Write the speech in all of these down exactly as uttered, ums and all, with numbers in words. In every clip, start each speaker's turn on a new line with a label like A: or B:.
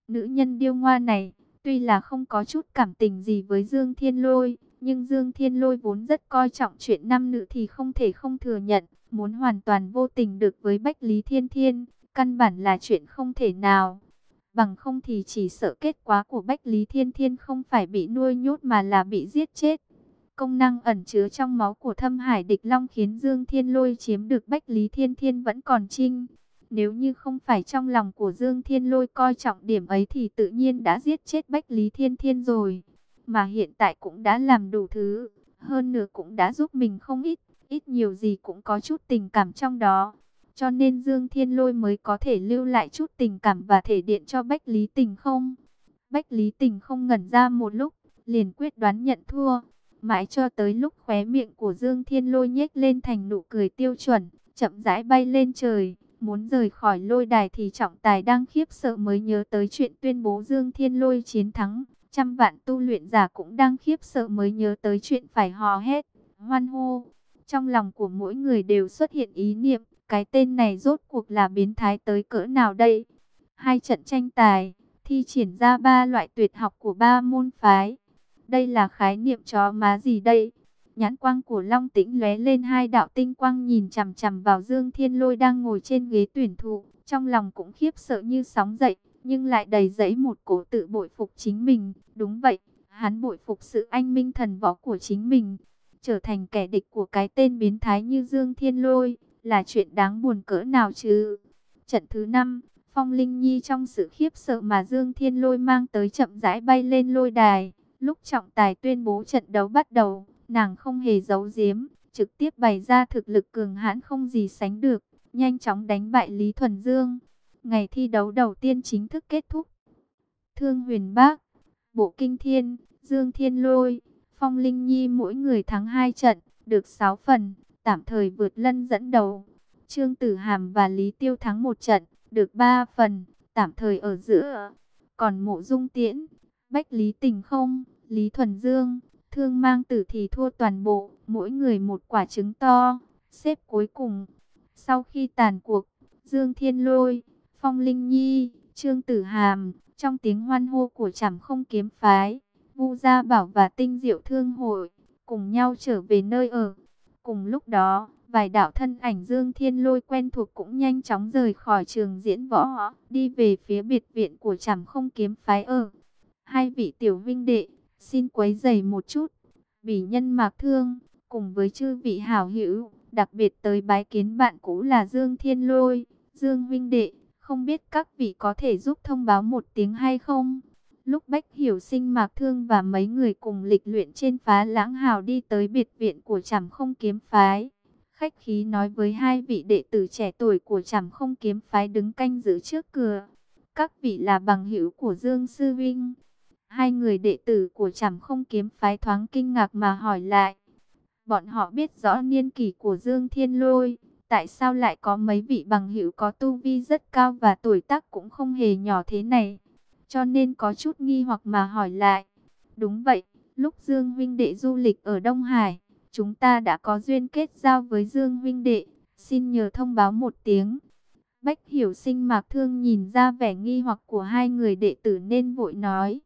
A: Nữ nhân điêu ngoa này, tuy là không có chút cảm tình gì với Dương Thiên Lôi, nhưng Dương Thiên Lôi vốn rất coi trọng chuyện nam nữ thì không thể không thừa nhận, muốn hoàn toàn vô tình được với Bách Lý Thiên Thiên, căn bản là chuyện không thể nào. Bằng không thì chỉ sợ kết quả của Bách Lý Thiên Thiên không phải bị nuôi nhốt mà là bị giết chết. Công năng ẩn chứa trong máu của Thâm Hải Địch Long khiến Dương Thiên Lôi chiếm được Bách Lý Thiên Thiên vẫn còn trinh. Nếu như không phải trong lòng của Dương Thiên Lôi coi trọng điểm ấy thì tự nhiên đã giết chết Bách Lý Thiên Thiên rồi. Mà hiện tại cũng đã làm đủ thứ, hơn nữa cũng đã giúp mình không ít, ít nhiều gì cũng có chút tình cảm trong đó. Cho nên Dương Thiên Lôi mới có thể lưu lại chút tình cảm và thể điện cho Bách Lý Tình không. Bách Lý Tình không ngẩn ra một lúc, liền quyết đoán nhận thua. Mãi cho tới lúc khóe miệng của Dương Thiên Lôi nhếch lên thành nụ cười tiêu chuẩn, chậm rãi bay lên trời, muốn rời khỏi lôi đài thì trọng tài đang khiếp sợ mới nhớ tới chuyện tuyên bố Dương Thiên Lôi chiến thắng. Trăm vạn tu luyện giả cũng đang khiếp sợ mới nhớ tới chuyện phải hò hét, hoan hô. Trong lòng của mỗi người đều xuất hiện ý niệm, cái tên này rốt cuộc là biến thái tới cỡ nào đây? Hai trận tranh tài, thi triển ra ba loại tuyệt học của ba môn phái. Đây là khái niệm chó má gì đây? Nhãn quang của Long Tĩnh lóe lên hai đạo tinh quang nhìn chằm chằm vào Dương Thiên Lôi đang ngồi trên ghế tuyển thụ, trong lòng cũng khiếp sợ như sóng dậy, nhưng lại đầy dẫy một cổ tự bội phục chính mình. Đúng vậy, hắn bội phục sự anh minh thần võ của chính mình. Trở thành kẻ địch của cái tên biến thái như Dương Thiên Lôi là chuyện đáng buồn cỡ nào chứ? Trận thứ năm, Phong Linh Nhi trong sự khiếp sợ mà Dương Thiên Lôi mang tới chậm rãi bay lên lôi đài. Lúc trọng tài tuyên bố trận đấu bắt đầu, nàng không hề giấu giếm, trực tiếp bày ra thực lực cường hãn không gì sánh được, nhanh chóng đánh bại Lý Thuần Dương. Ngày thi đấu đầu tiên chính thức kết thúc. Thương Huyền Bác, Bộ Kinh Thiên, Dương Thiên Lôi, Phong Linh Nhi mỗi người thắng hai trận, được sáu phần, tạm thời vượt lân dẫn đầu. Trương Tử Hàm và Lý Tiêu thắng một trận, được ba phần, tạm thời ở giữa. Còn Mộ Dung Tiễn, Bách Lý Tình Không, Lý Thuần Dương, Thương Mang Tử thì thua toàn bộ, mỗi người một quả trứng to, xếp cuối cùng. Sau khi tàn cuộc, Dương Thiên Lôi, Phong Linh Nhi, Trương Tử Hàm, trong tiếng hoan hô của Trảm Không Kiếm Phái, Vu Gia Bảo và Tinh Diệu Thương Hội, cùng nhau trở về nơi ở. Cùng lúc đó, vài đạo thân ảnh Dương Thiên Lôi quen thuộc cũng nhanh chóng rời khỏi trường diễn võ, đi về phía biệt viện của Trảm Không Kiếm Phái ở. Hai vị tiểu vinh đệ, xin quấy rầy một chút. Bỉ Nhân Mạc Thương, cùng với chư vị hảo hữu, đặc biệt tới bái kiến bạn cũ là Dương Thiên Lôi, Dương vinh đệ, không biết các vị có thể giúp thông báo một tiếng hay không? Lúc Bách Hiểu Sinh, Mạc Thương và mấy người cùng lịch luyện trên Phá Lãng Hào đi tới biệt viện của Trảm Không Kiếm Phái, khách khí nói với hai vị đệ tử trẻ tuổi của Trảm Không Kiếm Phái đứng canh giữ trước cửa. Các vị là bằng hữu của Dương Sư Vinh. Hai người đệ tử của Trảm Không Kiếm Phái thoáng kinh ngạc mà hỏi lại. Bọn họ biết rõ niên kỷ của Dương Thiên Lôi, tại sao lại có mấy vị bằng hữu có tu vi rất cao và tuổi tác cũng không hề nhỏ thế này. Cho nên có chút nghi hoặc mà hỏi lại. Đúng vậy, lúc Dương huynh đệ du lịch ở Đông Hải, chúng ta đã có duyên kết giao với Dương huynh đệ, xin nhờ thông báo một tiếng. Bách Hiểu Sinh, Mạc Thương nhìn ra vẻ nghi hoặc của hai người đệ tử nên vội nói.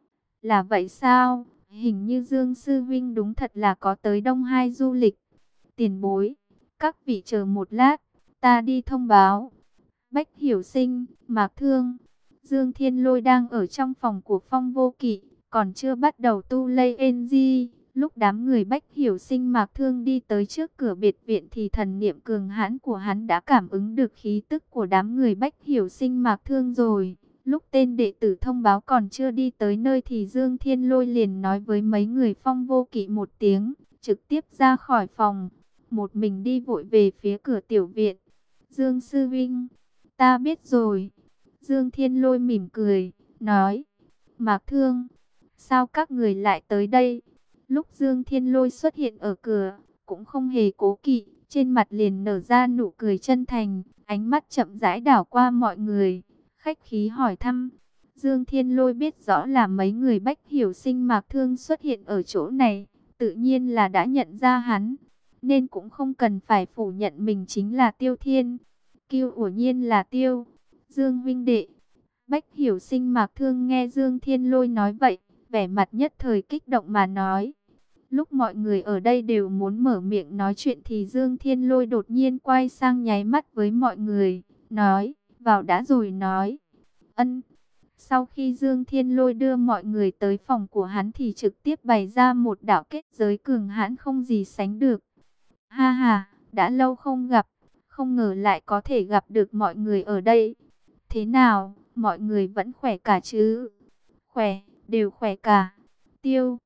A: Là vậy sao? Hình như Dương Sư Vinh đúng thật là có tới Đông Hải du lịch. Tiền bối, các vị chờ một lát, ta đi thông báo. Bách Hiểu Sinh, Mạc Thương, Dương Thiên Lôi đang ở trong phòng của Phong Vô Kỵ, còn chưa bắt đầu tu lây en gi. Lúc đám người Bách Hiểu Sinh, Mạc Thương đi tới trước cửa biệt viện thì thần niệm cường hãn của hắn đã cảm ứng được khí tức của đám người Bách Hiểu Sinh, Mạc Thương rồi. Lúc tên đệ tử thông báo còn chưa đi tới nơi thì Dương Thiên Lôi liền nói với mấy người Phong Vô Kỵ một tiếng, trực tiếp ra khỏi phòng, một mình đi vội về phía cửa tiểu viện. Dương Sư Vinh, ta biết rồi. Dương Thiên Lôi mỉm cười, nói, Mạc Thương, sao các người lại tới đây? Lúc Dương Thiên Lôi xuất hiện ở cửa, cũng không hề cố kỵ, trên mặt liền nở ra nụ cười chân thành, ánh mắt chậm rãi đảo qua mọi người, khách khí hỏi thăm. Dương Thiên Lôi biết rõ là mấy người Bách Hiểu Sinh, Mạc Thương xuất hiện ở chỗ này, tự nhiên là đã nhận ra hắn, nên cũng không cần phải phủ nhận mình chính là Tiêu Thiên. Kiêu ủa nhiên là Tiêu Dương huynh đệ, Bách Hiểu Sinh Mạc Thương nghe Dương Thiên Lôi nói vậy, vẻ mặt nhất thời kích động mà nói. Lúc mọi người ở đây đều muốn mở miệng nói chuyện thì Dương Thiên Lôi đột nhiên quay sang nháy mắt với mọi người, nói, vào đã rồi nói. Ân. Sau khi Dương Thiên Lôi đưa mọi người tới phòng của hắn thì trực tiếp bày ra một đạo kết giới cường hãn không gì sánh được. Ha ha, đã lâu không gặp, không ngờ lại có thể gặp được mọi người ở đây. Thế nào, mọi người vẫn khỏe cả chứ? Khỏe, đều khỏe cả. Tiêu.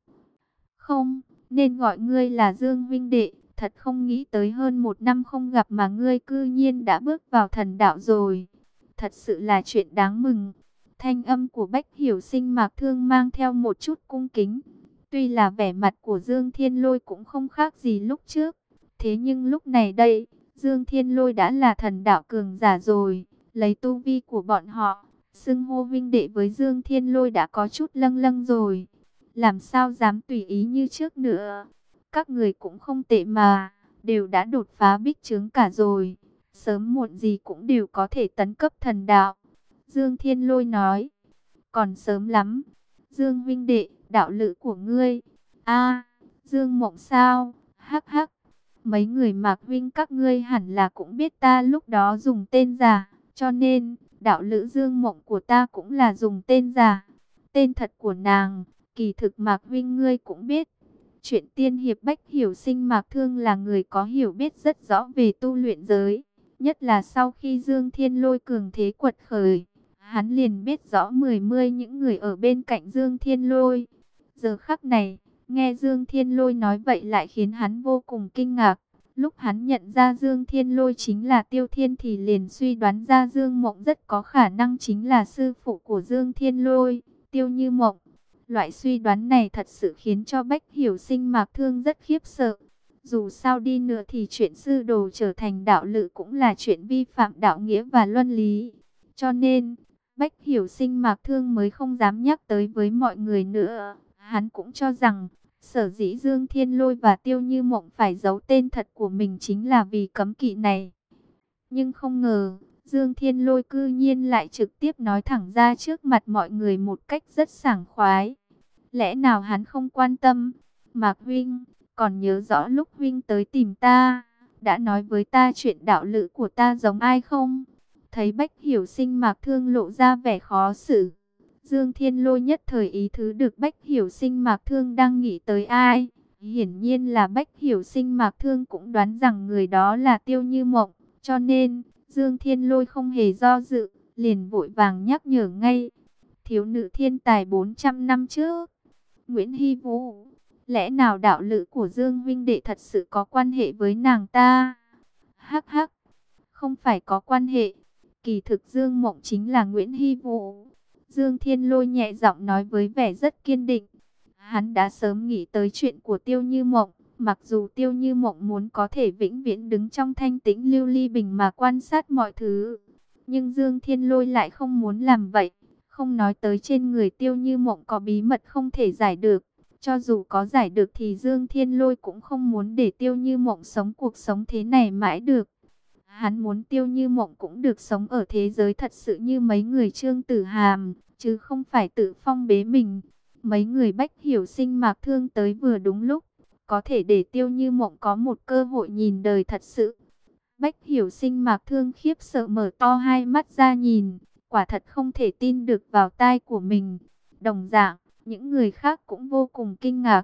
A: Không, nên gọi ngươi là Dương huynh đệ, thật không nghĩ tới hơn một năm không gặp mà ngươi cư nhiên đã bước vào thần đạo rồi. Thật sự là chuyện đáng mừng. Thanh âm của Bách Hiểu Sinh Mạc Thương mang theo một chút cung kính. Tuy là vẻ mặt của Dương Thiên Lôi cũng không khác gì lúc trước. Thế nhưng lúc này đây, Dương Thiên Lôi đã là thần đạo cường giả rồi. Lấy tu vi của bọn họ, xưng hô vinh đệ với Dương Thiên Lôi đã có chút lâng lâng rồi. Làm sao dám tùy ý như trước nữa. Các người cũng không tệ mà, đều đã đột phá bích trướng cả rồi. Sớm muộn gì cũng đều có thể tấn cấp thần đạo. Dương Thiên Lôi nói, còn sớm lắm. Dương huynh đệ, đạo lữ của ngươi. A, Dương Mộng sao? Hắc hắc. Mấy người Mạc huynh các ngươi hẳn là cũng biết ta lúc đó dùng tên giả, cho nên đạo lữ Dương Mộng của ta cũng là dùng tên giả. Tên thật của nàng, kỳ thực Mạc huynh ngươi cũng biết. Chuyện tiên hiệp Bách Hiểu Sinh Mạc Thương là người có hiểu biết rất rõ về tu luyện giới, nhất là sau khi Dương Thiên Lôi cường thế quật khởi, hắn liền biết rõ mười mươi những người ở bên cạnh Dương Thiên Lôi. Giờ khắc này, nghe Dương Thiên Lôi nói vậy lại khiến hắn vô cùng kinh ngạc. Lúc hắn nhận ra Dương Thiên Lôi chính là Tiêu Thiên thì liền suy đoán ra Dương Mộng rất có khả năng chính là sư phụ của Dương Thiên Lôi, Tiêu Như Mộng. Loại suy đoán này thật sự khiến cho Bách Hiểu Sinh Mạc Thương rất khiếp sợ. Dù sao đi nữa thì chuyện sư đồ trở thành đạo lữ cũng là chuyện vi phạm đạo nghĩa và luân lý. Cho nên, Bách Hiểu Sinh Mạc Thương mới không dám nhắc tới với mọi người nữa. Hắn cũng cho rằng, sở dĩ Dương Thiên Lôi và Tiêu Như Mộng phải giấu tên thật của mình chính là vì cấm kỵ này. Nhưng không ngờ, Dương Thiên Lôi cư nhiên lại trực tiếp nói thẳng ra trước mặt mọi người một cách rất sảng khoái. Lẽ nào hắn không quan tâm? Mạc huynh, còn nhớ rõ lúc huynh tới tìm ta, đã nói với ta chuyện đạo lữ của ta giống ai không? Thấy Bách Hiểu Sinh Mạc Thương lộ ra vẻ khó xử, Dương Thiên Lôi nhất thời ý thứ được Bách Hiểu Sinh Mạc Thương đang nghĩ tới ai. Hiển nhiên là Bách Hiểu Sinh Mạc Thương cũng đoán rằng người đó là Tiêu Như Mộng, cho nên Dương Thiên Lôi không hề do dự, liền vội vàng nhắc nhở ngay. Thiếu nữ thiên tài bốn trăm năm trước, Nguyễn Hy Vũ, lẽ nào đạo lữ của Dương huynh đệ thật sự có quan hệ với nàng ta? Hắc hắc, không phải có quan hệ, kỳ thực Dương Mộng chính là Nguyễn Hy Vũ. Dương Thiên Lôi nhẹ giọng nói với vẻ rất kiên định. Hắn đã sớm nghĩ tới chuyện của Tiêu Như Mộng, mặc dù Tiêu Như Mộng muốn có thể vĩnh viễn đứng trong thanh tĩnh lưu ly bình mà quan sát mọi thứ, nhưng Dương Thiên Lôi lại không muốn làm vậy. Không nói tới trên người Tiêu Như Mộng có bí mật không thể giải được. Cho dù có giải được thì Dương Thiên Lôi cũng không muốn để Tiêu Như Mộng sống cuộc sống thế này mãi được. Hắn muốn Tiêu Như Mộng cũng được sống ở thế giới thật sự như mấy người Trương Tử Hàm, chứ không phải tự phong bế mình. Mấy người Bách Hiểu Sinh Mạc Thương tới vừa đúng lúc, có thể để Tiêu Như Mộng có một cơ hội nhìn đời thật sự. Bách Hiểu Sinh Mạc Thương khiếp sợ mở to hai mắt ra nhìn, quả thật không thể tin được vào tai của mình. Đồng dạng, những người khác cũng vô cùng kinh ngạc.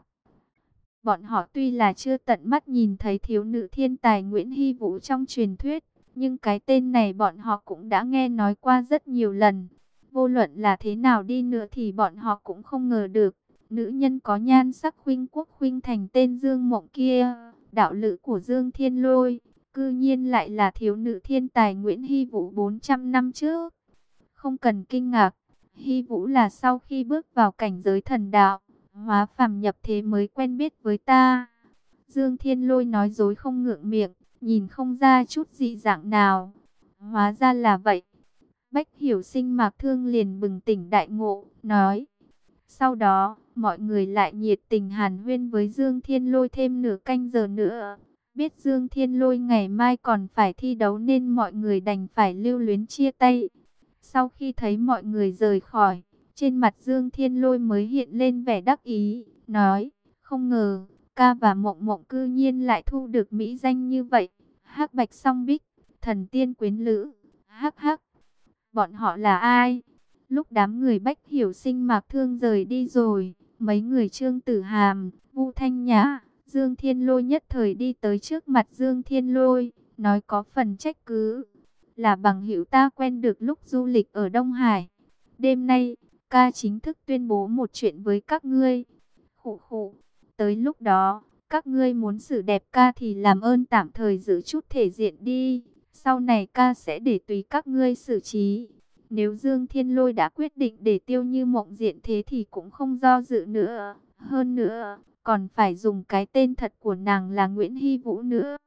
A: Bọn họ tuy là chưa tận mắt nhìn thấy thiếu nữ thiên tài Nguyễn Hy Vũ trong truyền thuyết, nhưng cái tên này bọn họ cũng đã nghe nói qua rất nhiều lần. Vô luận là thế nào đi nữa thì bọn họ cũng không ngờ được, nữ nhân có nhan sắc khuynh quốc khuynh thành tên Dương Mộng kia, đạo lữ của Dương Thiên Lôi, cư nhiên lại là thiếu nữ thiên tài Nguyễn Hy Vũ bốn trăm năm trước. Không cần kinh ngạc, Hy Vũ là sau khi bước vào cảnh giới thần đạo, hóa phàm nhập thế mới quen biết với ta. Dương Thiên Lôi nói dối không ngượng miệng, nhìn không ra chút dị dạng nào. Hóa ra là vậy. Bách Hiểu Sinh Mạc Thương liền bừng tỉnh đại ngộ, nói. Sau đó, mọi người lại nhiệt tình hàn huyên với Dương Thiên Lôi thêm nửa canh giờ nữa. Biết Dương Thiên Lôi ngày mai còn phải thi đấu nên mọi người đành phải lưu luyến chia tay. Sau khi thấy mọi người rời khỏi, trên mặt Dương Thiên Lôi mới hiện lên vẻ đắc ý, nói, không ngờ, ca và Mộng Mộng cư nhiên lại thu được mỹ danh như vậy. Hắc Bạch Song Bích, thần tiên quyến lữ, hắc hắc. Bọn họ là ai? Lúc đám người Bách Hiểu Sinh Mạc Thương rời đi rồi, mấy người Trương Tử Hàm, Vu Thanh Nhã, Dương Thiên Lôi nhất thời đi tới trước mặt Dương Thiên Lôi, nói có phần trách cứ. Là bằng hữu ta quen được lúc du lịch ở Đông Hải. Đêm nay, ca chính thức tuyên bố một chuyện với các ngươi. Khụ khụ, tới lúc đó, các ngươi muốn xử đẹp ca thì làm ơn tạm thời giữ chút thể diện đi. Sau này ca sẽ để tùy các ngươi xử trí. Nếu Dương Thiên Lôi đã quyết định để Tiêu Như Mộng diện thế thì cũng không do dự nữa. Hơn nữa, còn phải dùng cái tên thật của nàng là Nguyễn Hy Vũ nữa.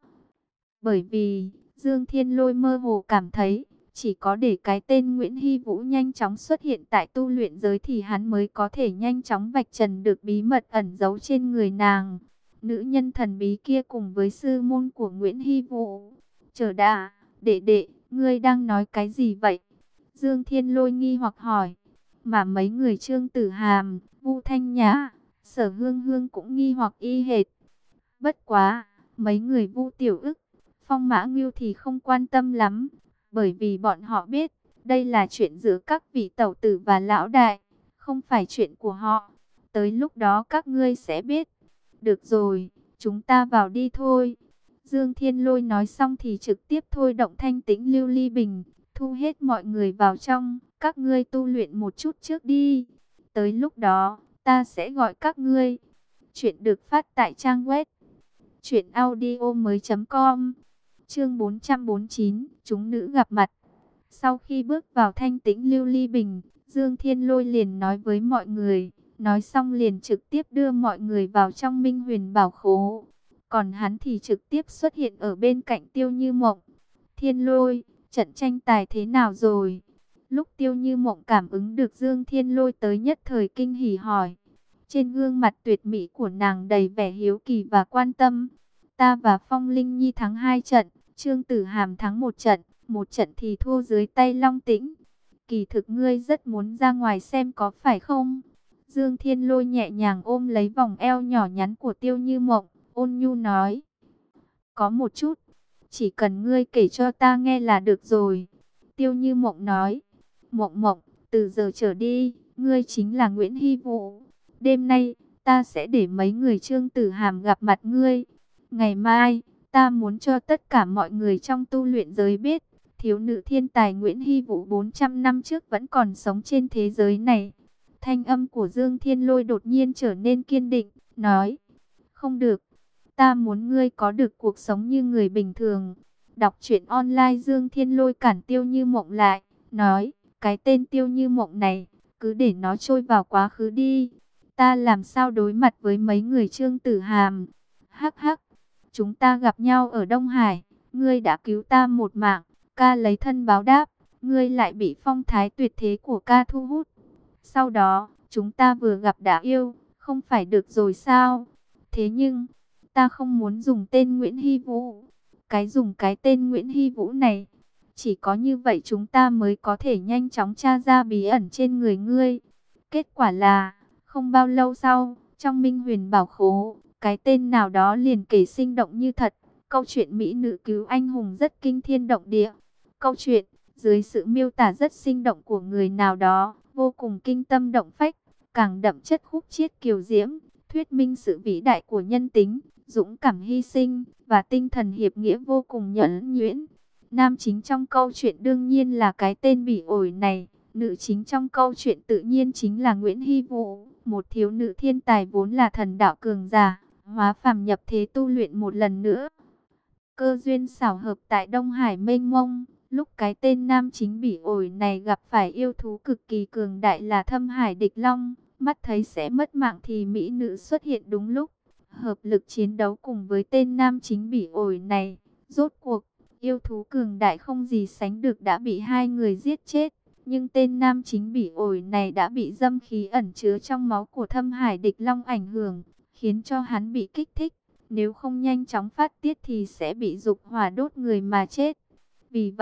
A: Bởi vì, Dương Thiên Lôi mơ hồ cảm thấy, chỉ có để cái tên Nguyễn Hy Vũ nhanh chóng xuất hiện tại tu luyện giới thì hắn mới có thể nhanh chóng vạch trần được bí mật ẩn giấu trên người nàng. Nữ nhân thần bí kia cùng với sư môn của Nguyễn Hy Vũ. Chờ đã, đệ đệ, ngươi đang nói cái gì vậy? Dương Thiên Lôi nghi hoặc hỏi. Mà mấy người Trương Tử Hàm, Vu Thanh Nhã, Sở Hương Hương cũng nghi hoặc y hệt. Bất quá, mấy người Vu Tiểu Ức, Phong Mã Ngưu thì không quan tâm lắm, bởi vì bọn họ biết, đây là chuyện giữa các vị tẩu tử và lão đại, không phải chuyện của họ. Tới lúc đó các ngươi sẽ biết. Được rồi, chúng ta vào đi thôi. Dương Thiên Lôi nói xong thì trực tiếp thôi động thanh tĩnh lưu ly bình, thu hết mọi người vào trong. Các ngươi tu luyện một chút trước đi. Tới lúc đó, ta sẽ gọi các ngươi. Chuyện được phát tại trang web truyện audio mới chấm com. Chương bốn trăm bốn mươi chín, chúng nữ gặp mặt. Sau khi bước vào thanh tĩnh lưu ly bình, Dương Thiên Lôi liền nói với mọi người, nói xong liền trực tiếp đưa mọi người vào trong Minh Huyền Bảo Khố. Còn hắn thì trực tiếp xuất hiện ở bên cạnh Tiêu Như Mộng. Thiên Lôi, trận tranh tài thế nào rồi? Lúc Tiêu Như Mộng cảm ứng được Dương Thiên Lôi tới nhất thời kinh hỉ hỏi. Trên gương mặt tuyệt mỹ của nàng đầy vẻ hiếu kỳ và quan tâm. Ta và Phong Linh Nhi thắng hai trận, Trương Tử Hàm thắng một trận, một trận thì thua dưới tay Long Tĩnh. Kỳ thực ngươi rất muốn ra ngoài xem có phải không? Dương Thiên Lôi nhẹ nhàng ôm lấy vòng eo nhỏ nhắn của Tiêu Như Mộng, ôn nhu nói. Có một chút, chỉ cần ngươi kể cho ta nghe là được rồi. Tiêu Như Mộng nói. Mộng Mộng, từ giờ trở đi, ngươi chính là Nguyễn Hy Vũ. Đêm nay, ta sẽ để mấy người Trương Tử Hàm gặp mặt ngươi. Ngày mai, ta muốn cho tất cả mọi người trong tu luyện giới biết, thiếu nữ thiên tài Nguyễn Hy Vũ bốn trăm năm trước vẫn còn sống trên thế giới này. Thanh âm của Dương Thiên Lôi đột nhiên trở nên kiên định, nói, không được, ta muốn ngươi có được cuộc sống như người bình thường. Đọc truyện online Dương Thiên Lôi cản Tiêu Như Mộng lại, nói, cái tên Tiêu Như Mộng này, cứ để nó trôi vào quá khứ đi. Ta làm sao đối mặt với mấy người Trương Tử Hàm? Hắc hắc, chúng ta gặp nhau ở Đông Hải, ngươi đã cứu ta một mạng, ca lấy thân báo đáp, ngươi lại bị phong thái tuyệt thế của ca thu hút. Sau đó, chúng ta vừa gặp đã yêu, không phải được rồi sao? Thế nhưng, ta không muốn dùng tên Nguyễn Hy Vũ. Cái dùng cái tên Nguyễn Hy Vũ này, chỉ có như vậy chúng ta mới có thể nhanh chóng tra ra bí ẩn trên người ngươi. Kết quả là, không bao lâu sau, trong Minh Huyền Bảo Khố, cái tên nào đó liền kể sinh động như thật. Câu chuyện mỹ nữ cứu anh hùng rất kinh thiên động địa. Câu chuyện, dưới sự miêu tả rất sinh động của người nào đó, vô cùng kinh tâm động phách, càng đậm chất khúc chiết kiều diễm, thuyết minh sự vĩ đại của nhân tính, dũng cảm hy sinh, và tinh thần hiệp nghĩa vô cùng nhuần nhuyễn. Nam chính trong câu chuyện đương nhiên là cái tên bỉ ổi này, nữ chính trong câu chuyện tự nhiên chính là Nguyễn Hy Vũ, một thiếu nữ thiên tài vốn là thần đạo cường giả, hóa phàm nhập thế tu luyện một lần nữa. Cơ duyên xảo hợp tại Đông Hải mênh mông, lúc cái tên nam chính bỉ ổi này gặp phải yêu thú cực kỳ cường đại là Thâm Hải Địch Long, mắt thấy sẽ mất mạng thì mỹ nữ xuất hiện đúng lúc, hợp lực chiến đấu cùng với tên nam chính bỉ ổi này. Rốt cuộc, yêu thú cường đại không gì sánh được đã bị hai người giết chết, nhưng tên nam chính bỉ ổi này đã bị dâm khí ẩn chứa trong máu của Thâm Hải Địch Long ảnh hưởng, khiến cho hắn bị kích thích. Nếu không nhanh chóng phát tiết thì sẽ bị dục hỏa đốt người mà chết. Vì vậy,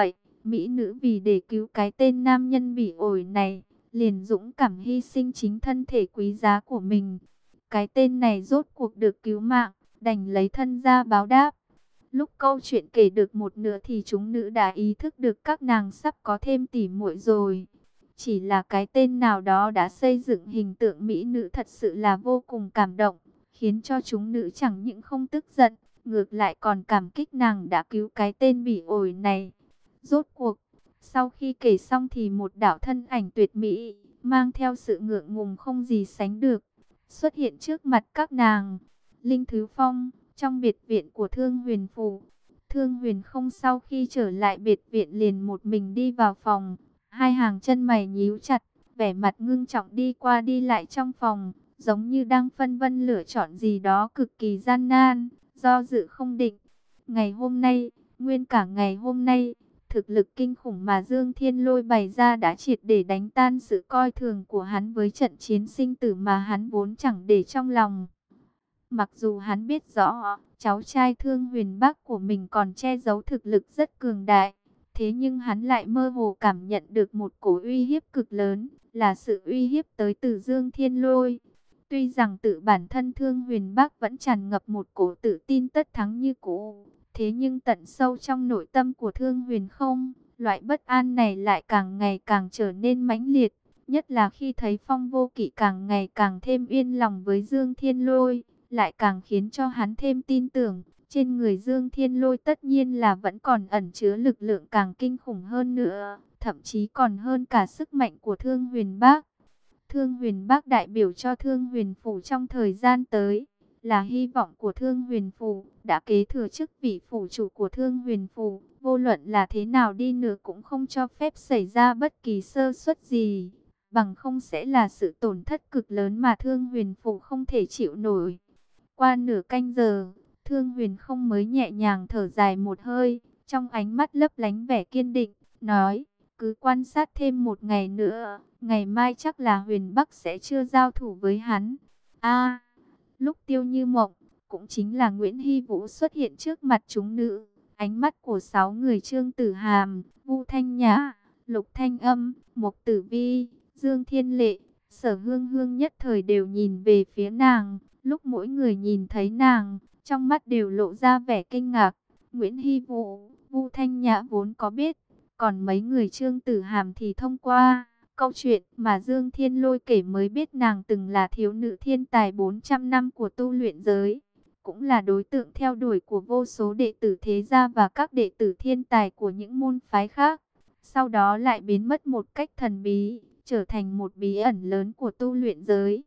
A: mỹ nữ vì để cứu cái tên nam nhân bỉ ổi này, liền dũng cảm hy sinh chính thân thể quý giá của mình. Cái tên này rốt cuộc được cứu mạng, đành lấy thân ra báo đáp. Lúc câu chuyện kể được một nửa thì chúng nữ đã ý thức được các nàng sắp có thêm tỉ muội rồi. Chỉ là cái tên nào đó đã xây dựng hình tượng mỹ nữ thật sự là vô cùng cảm động, khiến cho chúng nữ chẳng những không tức giận, ngược lại còn cảm kích nàng đã cứu cái tên bỉ ổi này. Rốt cuộc, sau khi kể xong thì một đạo thân ảnh tuyệt mỹ, mang theo sự ngượng ngùng không gì sánh được, xuất hiện trước mặt các nàng. Linh Thứ Phong, trong biệt viện của Thương Huyền Phủ. Thương Huyền không sau khi trở lại biệt viện liền một mình đi vào phòng. Hai hàng chân mày nhíu chặt, vẻ mặt ngưng trọng đi qua đi lại trong phòng, giống như đang phân vân lựa chọn gì đó cực kỳ gian nan, do dự không định. Ngày hôm nay, nguyên cả ngày hôm nay, thực lực kinh khủng mà Dương Thiên Lôi bày ra đã triệt để đánh tan sự coi thường của hắn với trận chiến sinh tử mà hắn vốn chẳng để trong lòng. Mặc dù hắn biết rõ, cháu trai Thương Huyền Bắc của mình còn che giấu thực lực rất cường đại, thế nhưng hắn lại mơ hồ cảm nhận được một cổ uy hiếp cực lớn, là sự uy hiếp tới từ Dương Thiên Lôi. Tuy rằng tự bản thân Thương Huyền Bắc vẫn tràn ngập một cổ tự tin tất thắng như cũ, thế nhưng tận sâu trong nội tâm của Thương Huyền không, loại bất an này lại càng ngày càng trở nên mãnh liệt, nhất là khi thấy Phong Vô Kỵ càng ngày càng thêm yên lòng với Dương Thiên Lôi, lại càng khiến cho hắn thêm tin tưởng, trên người Dương Thiên Lôi tất nhiên là vẫn còn ẩn chứa lực lượng càng kinh khủng hơn nữa, thậm chí còn hơn cả sức mạnh của Thương Huyền Bắc. Thương Huyền Bắc đại biểu cho Thương Huyền Phủ trong thời gian tới, là hy vọng của Thương Huyền Phủ, đã kế thừa chức vị phủ chủ của Thương Huyền Phủ, vô luận là thế nào đi nữa cũng không cho phép xảy ra bất kỳ sơ suất gì, bằng không sẽ là sự tổn thất cực lớn mà Thương Huyền Phủ không thể chịu nổi. Qua nửa canh giờ, Thương Huyền không mới nhẹ nhàng thở dài một hơi, trong ánh mắt lấp lánh vẻ kiên định, nói, cứ quan sát thêm một ngày nữa, ngày mai chắc là Huyền Bắc sẽ chưa giao thủ với hắn. A, lúc Tiêu Như Mộng, cũng chính là Nguyễn Hy Vũ xuất hiện trước mặt chúng nữ, ánh mắt của sáu người Trương Tử Hàm, Vu Thanh Nhã, Lục Thanh Âm, Mộc Tử Vi, Dương Thiên Lệ, Sở Hương Hương nhất thời đều nhìn về phía nàng. Lúc mỗi người nhìn thấy nàng, trong mắt đều lộ ra vẻ kinh ngạc. Nguyễn Hy Vũ, Vu Thanh Nhã vốn có biết, còn mấy người Trương Tử Hàm thì thông qua câu chuyện mà Dương Thiên Lôi kể mới biết nàng từng là thiếu nữ thiên tài bốn trăm năm của tu luyện giới, cũng là đối tượng theo đuổi của vô số đệ tử thế gia và các đệ tử thiên tài của những môn phái khác. Sau đó lại biến mất một cách thần bí, trở thành một bí ẩn lớn của tu luyện giới.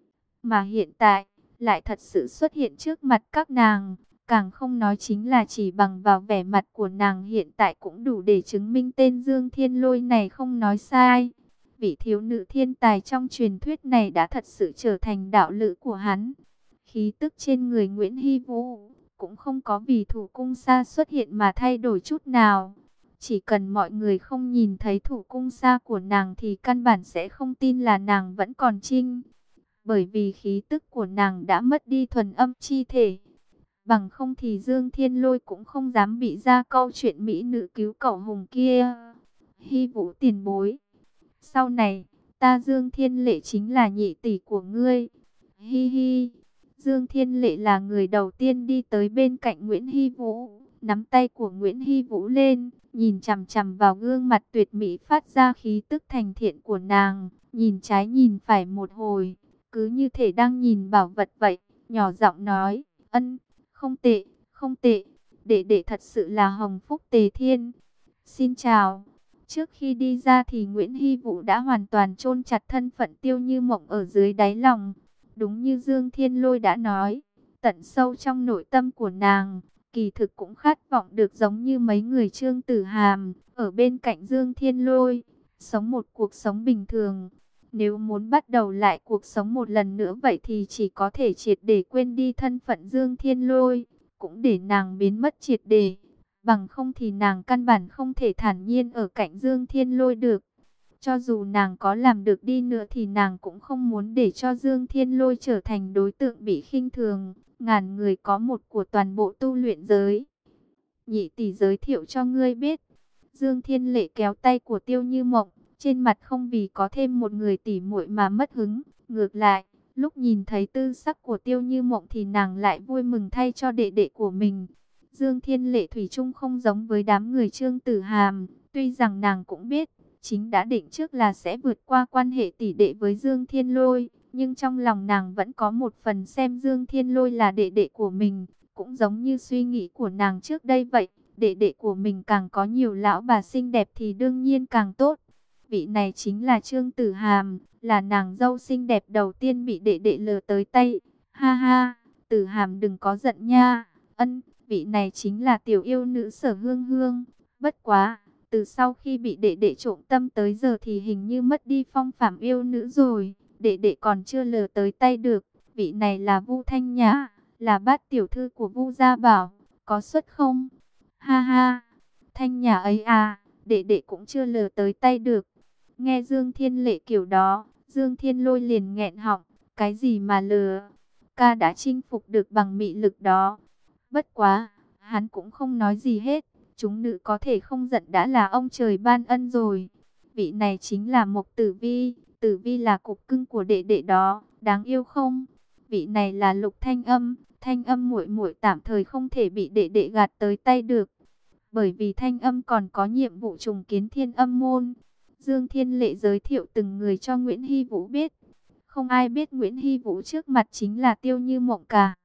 A: Mà hiện tại, lại thật sự xuất hiện trước mặt các nàng, càng không nói chính là chỉ bằng vào vẻ mặt của nàng hiện tại cũng đủ để chứng minh tên Dương Thiên Lôi này không nói sai. Vị thiếu nữ thiên tài trong truyền thuyết này đã thật sự trở thành đạo lữ của hắn. Khí tức trên người Nguyễn Hy Vũ cũng không có vì thủ cung sa xuất hiện mà thay đổi chút nào. Chỉ cần mọi người không nhìn thấy thủ cung sa của nàng thì căn bản sẽ không tin là nàng vẫn còn trinh. Bởi vì khí tức của nàng đã mất đi thuần âm chi thể. Bằng không thì Dương Thiên Lôi cũng không dám bị ra câu chuyện mỹ nữ cứu cậu hùng kia. Hy Vũ tiền bối, sau này, ta Dương Thiên Lệ chính là nhị tỷ của ngươi. Hi hi. Dương Thiên Lệ là người đầu tiên đi tới bên cạnh Nguyễn Hy Vũ, nắm tay của Nguyễn Hy Vũ lên, nhìn chằm chằm vào gương mặt tuyệt mỹ phát ra khí tức thành thiện của nàng, nhìn trái nhìn phải một hồi, cứ như thể đang nhìn bảo vật vậy, nhỏ giọng nói, ân, không tệ, không tệ, đệ đệ thật sự là hồng phúc tề thiên. Xin chào. Trước khi đi ra thì Nguyễn Hy Vũ đã hoàn toàn chôn chặt thân phận Tiêu Như Mộng ở dưới đáy lòng. Đúng như Dương Thiên Lôi đã nói, tận sâu trong nội tâm của nàng, kỳ thực cũng khát vọng được giống như mấy người Trương Tử Hàm, ở bên cạnh Dương Thiên Lôi, sống một cuộc sống bình thường. Nếu muốn bắt đầu lại cuộc sống một lần nữa vậy thì chỉ có thể triệt để quên đi thân phận Dương Thiên Lôi, cũng để nàng biến mất triệt để. Bằng không thì nàng căn bản không thể thản nhiên ở cạnh Dương Thiên Lôi được. Cho dù nàng có làm được đi nữa thì nàng cũng không muốn để cho Dương Thiên Lôi trở thành đối tượng bị khinh thường. Ngàn người có một của toàn bộ tu luyện giới. Nhị tỷ giới thiệu cho ngươi biết. Dương Thiên Lệ kéo tay của Tiêu Như Mộng, trên mặt không vì có thêm một người tỉ muội mà mất hứng, ngược lại, lúc nhìn thấy tư sắc của Tiêu Như Mộng thì nàng lại vui mừng thay cho đệ đệ của mình. Dương Thiên Lệ thủy chung không giống với đám người Trương Tử Hàm, tuy rằng nàng cũng biết, chính đã định trước là sẽ vượt qua quan hệ tỷ đệ với Dương Thiên Lôi, nhưng trong lòng nàng vẫn có một phần xem Dương Thiên Lôi là đệ đệ của mình, cũng giống như suy nghĩ của nàng trước đây vậy. Đệ đệ của mình càng có nhiều lão bà xinh đẹp thì đương nhiên càng tốt. Vị này chính là Trương Tử Hàm, là nàng dâu xinh đẹp đầu tiên bị đệ đệ lừa tới tay. Ha ha, Tử Hàm đừng có giận nha. Ân, vị này chính là tiểu yêu nữ Sở Hương Hương. Bất quá, từ sau khi bị đệ đệ trộm tâm tới giờ thì hình như mất đi phong phạm yêu nữ rồi. Đệ đệ còn chưa lừa tới tay được. Vị này là Vu Thanh Nhã, là bát tiểu thư của Vu Gia Bảo, có xuất không? Ha ha, Thanh Nhã ấy à, đệ đệ cũng chưa lừa tới tay được. Nghe Dương Thiên Lệ kiểu đó, Dương Thiên Lôi liền nghẹn họng, cái gì mà lừa, ca đã chinh phục được bằng mị lực đó. Bất quá, hắn cũng không nói gì hết, chúng nữ có thể không giận đã là ông trời ban ân rồi. Vị này chính là Mộc Tử Vi, Tử Vi là cục cưng của đệ đệ đó, đáng yêu không? Vị này là Lục Thanh Âm, Thanh Âm muội muội tạm thời không thể bị đệ đệ gạt tới tay được. Bởi vì Thanh Âm còn có nhiệm vụ trùng kiến Thiên Âm môn. Dương Thiên Lệ giới thiệu từng người cho Nguyễn Hy Vũ biết. Không ai biết Nguyễn Hy Vũ trước mặt chính là Tiêu Như Mộng cả.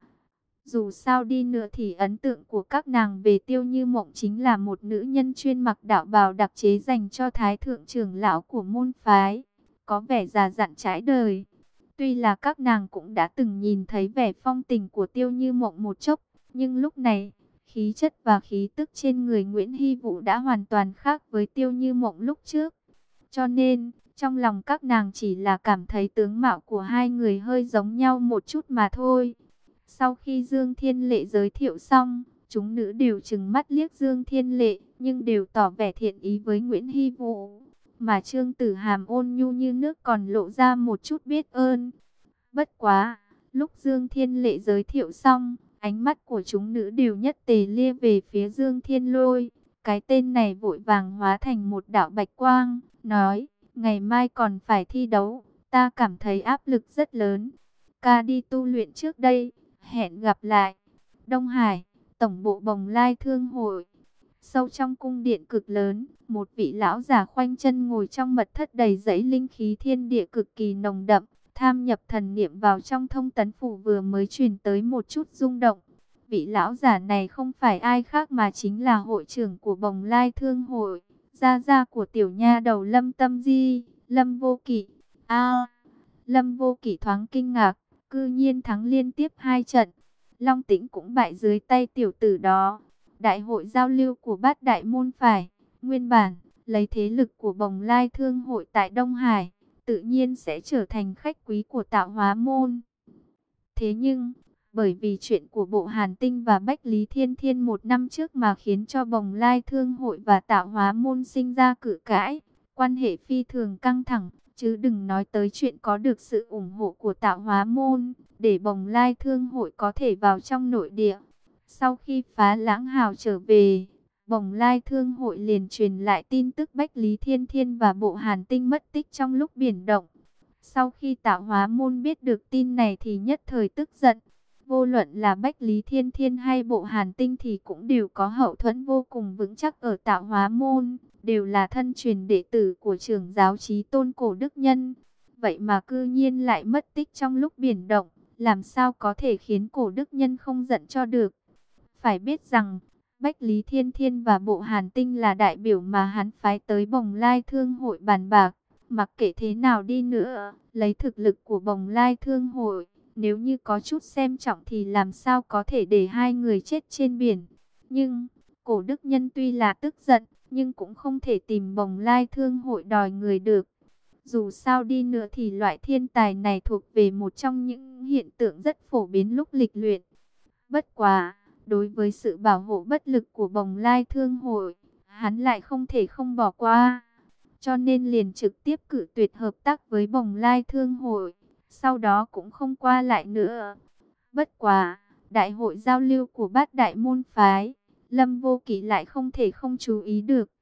A: Dù sao đi nữa thì ấn tượng của các nàng về Tiêu Như Mộng chính là một nữ nhân chuyên mặc đạo bào đặc chế dành cho thái thượng trưởng lão của môn phái, có vẻ già dặn trải đời. Tuy là các nàng cũng đã từng nhìn thấy vẻ phong tình của Tiêu Như Mộng một chốc, nhưng lúc này, khí chất và khí tức trên người Nguyễn Hy Vũ đã hoàn toàn khác với Tiêu Như Mộng lúc trước. Cho nên, trong lòng các nàng chỉ là cảm thấy tướng mạo của hai người hơi giống nhau một chút mà thôi. Sau khi Dương Thiên Lệ giới thiệu xong, chúng nữ đều trừng mắt liếc Dương Thiên Lệ, nhưng đều tỏ vẻ thiện ý với Nguyễn Hy Vũ. Mà Trương Tử Hàm ôn nhu như nước còn lộ ra một chút biết ơn. Bất quá, lúc Dương Thiên Lệ giới thiệu xong, ánh mắt của chúng nữ đều nhất tề lia về phía Dương Thiên Lôi. Cái tên này vội vàng hóa thành một đạo bạch quang, nói, ngày mai còn phải thi đấu, ta cảm thấy áp lực rất lớn. Ca đi tu luyện trước đây, hẹn gặp lại. Đông Hải, tổng bộ Bồng Lai Thương hội. Sâu trong cung điện cực lớn, một vị lão già khoanh chân ngồi trong mật thất đầy dẫy linh khí thiên địa cực kỳ nồng đậm. Tham nhập thần niệm vào trong thông tấn phủ vừa mới truyền tới một chút rung động. Vị lão giả này không phải ai khác mà chính là hội trưởng của Bồng Lai Thương hội, gia gia của tiểu nha đầu Lâm Tâm Di, Lâm Vô Kỵ. A, Lâm Vô Kỵ thoáng kinh ngạc, cư nhiên thắng liên tiếp hai trận. Long Tĩnh cũng bại dưới tay tiểu tử đó. Đại hội giao lưu của bát đại môn phải, nguyên bản, lấy thế lực của Bồng Lai Thương hội tại Đông Hải, tự nhiên sẽ trở thành khách quý của Tạo Hóa môn. Thế nhưng, bởi vì chuyện của Bộ Hàn Tinh và Bách Lý Thiên Thiên một năm trước mà khiến cho Bồng Lai Thương hội và Tạo Hóa môn sinh ra cự cãi, quan hệ phi thường căng thẳng, chứ đừng nói tới chuyện có được sự ủng hộ của Tạo Hóa môn, để Bồng Lai Thương hội có thể vào trong nội địa. Sau khi Phá Lãng Hào trở về, Bồng Lai Thương hội liền truyền lại tin tức Bách Lý Thiên Thiên và Bộ Hàn Tinh mất tích trong lúc biển động. Sau khi Tạo Hóa môn biết được tin này thì nhất thời tức giận. Vô luận là Bách Lý Thiên Thiên hay Bộ Hàn Tinh thì cũng đều có hậu thuẫn vô cùng vững chắc ở Tạo Hóa môn, đều là thân truyền đệ tử của trưởng giáo Chí Tôn Cổ Đức Nhân. Vậy mà cư nhiên lại mất tích trong lúc biển động, làm sao có thể khiến Cổ Đức Nhân không giận cho được. Phải biết rằng, Bách Lý Thiên Thiên và Bộ Hàn Tinh là đại biểu mà hắn phái tới Bồng Lai Thương hội bàn bạc. Mặc kệ thế nào đi nữa, lấy thực lực của Bồng Lai Thương hội, nếu như có chút xem trọng thì làm sao có thể để hai người chết trên biển. Nhưng, Cổ Đức Nhân tuy là tức giận, nhưng cũng không thể tìm Bồng Lai Thương hội đòi người được. Dù sao đi nữa thì loại thiên tài này thuộc về một trong những hiện tượng rất phổ biến lúc lịch luyện. Bất quá, đối với sự bảo hộ bất lực của Bồng Lai Thương hội, hắn lại không thể không bỏ qua. Cho nên liền trực tiếp cự tuyệt hợp tác với Bồng Lai Thương hội, sau đó cũng không qua lại nữa. Bất quá, đại hội giao lưu của bát đại môn phái, Lâm Vô Kỵ lại không thể không chú ý được.